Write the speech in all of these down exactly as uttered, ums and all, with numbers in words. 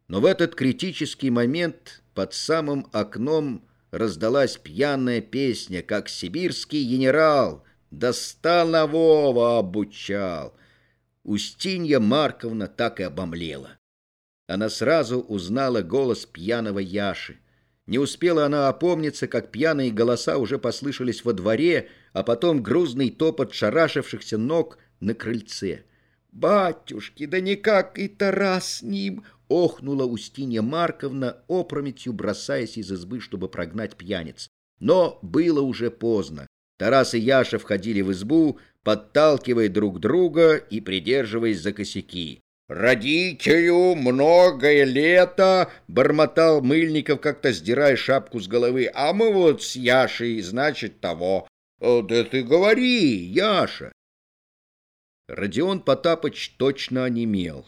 Но в этот критический момент под самым окном раздалась пьяная песня, как сибирский генерал до станового обучал. Устинья Марковна так и обомлела. Она сразу узнала голос пьяного Яши. Не успела она опомниться, как пьяные голоса уже послышались во дворе, а потом грузный топот шарашившихся ног на крыльце. «Батюшки, да никак и Тарас с ним!» — охнула Устинья Марковна, опрометью бросаясь из избы, чтобы прогнать пьяниц. Но было уже поздно. Тарас и Яша входили в избу, подталкивая друг друга и придерживаясь за косяки. «Родителю многое лето!» — бормотал Мыльников, как-то сдирая шапку с головы. «А мы вот с Яшей, значит, того». «Да ты говори, Яша!» Родион Потапыч точно онемел.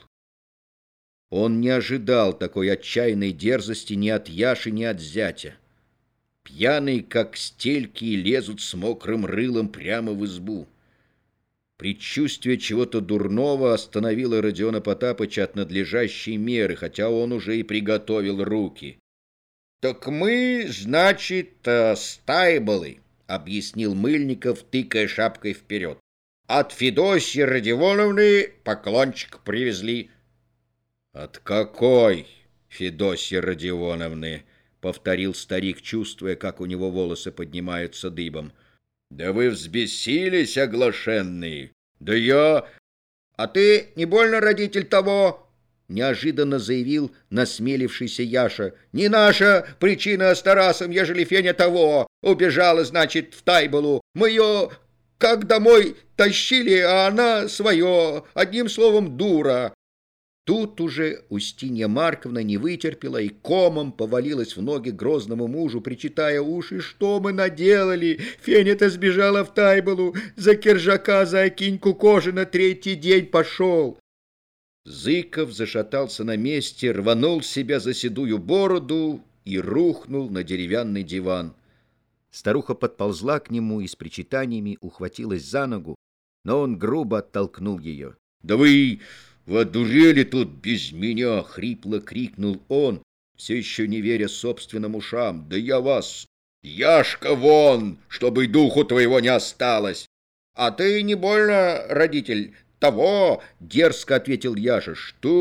Он не ожидал такой отчаянной дерзости ни от Яши, ни от зятя. Пьяные, как стельки, лезут с мокрым рылом прямо в избу. Предчувствие чего-то дурного остановило Родиона Потапыча от надлежащей меры, хотя он уже и приготовил руки. «Так мы, значит, стайболы», — объяснил Мыльников, тыкая шапкой вперед. «От Федосьи Родионовны поклончик привезли». «От какой Федосьи Родионовны?» — повторил старик, чувствуя, как у него волосы поднимаются дыбом. «Да вы взбесились, оглашенные! Да я...» «А ты не больно родитель того?» — неожиданно заявил насмелившийся Яша. «Не наша причина с Тарасом, ежели Феня того убежала, значит, в Тайболу. Мы ее как домой тащили, а она свое, одним словом, дура». Тут уже Устинья Марковна не вытерпела и комом повалилась в ноги грозному мужу, причитая: «Уши, что мы наделали? Феня-то сбежала в Тайболу, за Киржака, за Акиньку кожи на третий день пошел». Зыков зашатался на месте, рванул себя за седую бороду и рухнул на деревянный диван. Старуха подползла к нему и с причитаниями ухватилась за ногу, но он грубо оттолкнул ее. «Да вы... «Вы одурели тут без меня!» — хрипло крикнул он, все еще не веря собственным ушам. «Да я вас... Яшка вон, чтобы и духу твоего не осталось!» «А ты не больно, родитель, того!» — дерзко ответил Яша.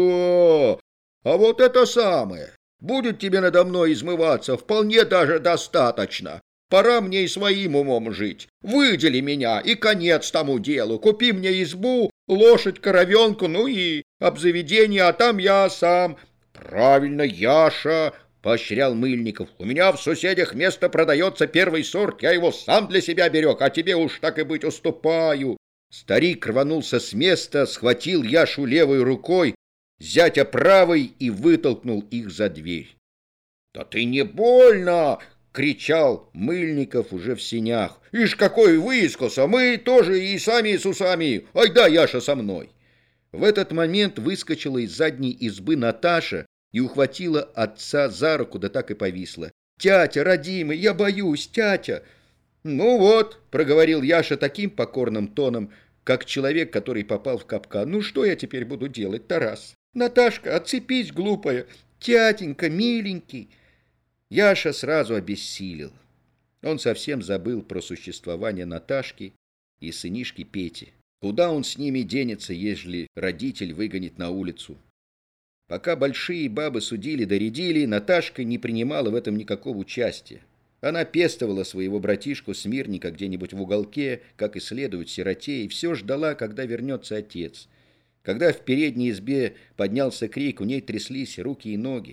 «Что? А вот это самое! Будет тебе надо мной измываться вполне даже достаточно. Пора мне и своим умом жить. Выдели меня, и конец тому делу. Купи мне избу, лошадь, коровенку, ну и обзаведение, а там я сам». «Правильно, Яша», — поощрял Мыльников. «У меня в соседях место продается первый сорт, я его сам для себя берег, а тебе уж так и быть уступаю». Старик рванулся с места, схватил Яшу левой рукой, зятя правой и вытолкнул их за дверь. «Да ты не больно!» — кричал Мыльников уже в сенях. «Ишь, какой выискался! Мы тоже и сами с усами! Ай да, Яша, со мной!» В этот момент выскочила из задней избы Наташа и ухватила отца за руку, да так и повисла. «Тятя, родимый, я боюсь, тятя!» «Ну вот», — проговорил Яша таким покорным тоном, как человек, который попал в капкан. «Ну что я теперь буду делать, Тарас? Наташка, отцепись, глупая! Тятенька, миленький!» Яша сразу обессилел. Он совсем забыл про существование Наташки и сынишки Пети. Куда он с ними денется, ежели родитель выгонит на улицу? Пока большие бабы судили да рядили, Наташка не принимала в этом никакого участия. Она пестовала своего братишку Смирника где-нибудь в уголке, как и следует сироте, и все ждала, когда вернется отец. Когда в передней избе поднялся крик, у ней тряслись руки и ноги.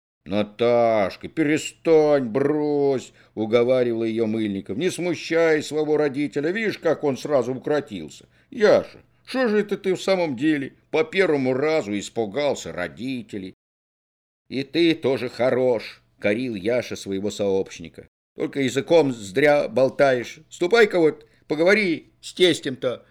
«Наташка, перестань, брось!» — уговаривал ее Мыльников. «Не смущай своего родителя, видишь, как он сразу укротился. Яша, что же это ты в самом деле по первому разу испугался родителей?» «И ты тоже хорош!» — корил Яша своего сообщника. «Только языком зря болтаешь. Ступай-ка вот, поговори с тестем-то!»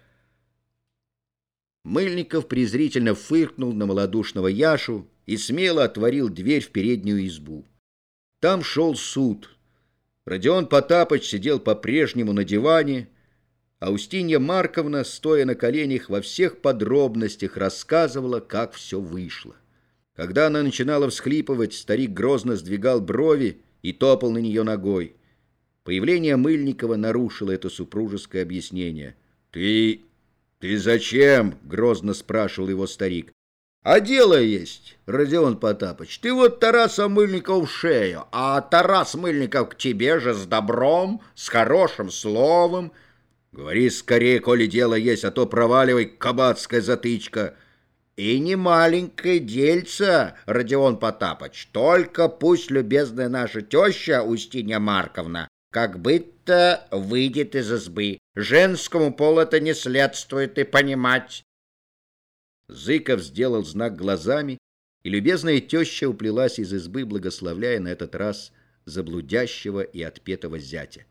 Мыльников презрительно фыркнул на малодушного Яшу и смело отворил дверь в переднюю избу. Там шел суд. Родион Потапыч сидел по-прежнему на диване, а Устинья Марковна, стоя на коленях, во всех подробностях рассказывала, как все вышло. Когда она начинала всхлипывать, старик грозно сдвигал брови и топал на нее ногой. Появление Мыльникова нарушило это супружеское объяснение. «Ты... ты зачем?» — грозно спрашивал его старик. «А дело есть, Родион Потапыч, ты вот Тараса Мыльникова в шею, а Тарас Мыльников к тебе же с добром, с хорошим словом. Говори скорее, коли дело есть, а то проваливай, кабацкая затычка». «И не маленькое дельце, Родион Потапыч, только пусть любезная наша теща Устинья Марковна как бы-то выйдет из избы. Женскому полу это не следствует и понимать». Зыков сделал знак глазами, и любезная теща уплелась из избы, благословляя на этот раз заблудящего и отпетого зятя.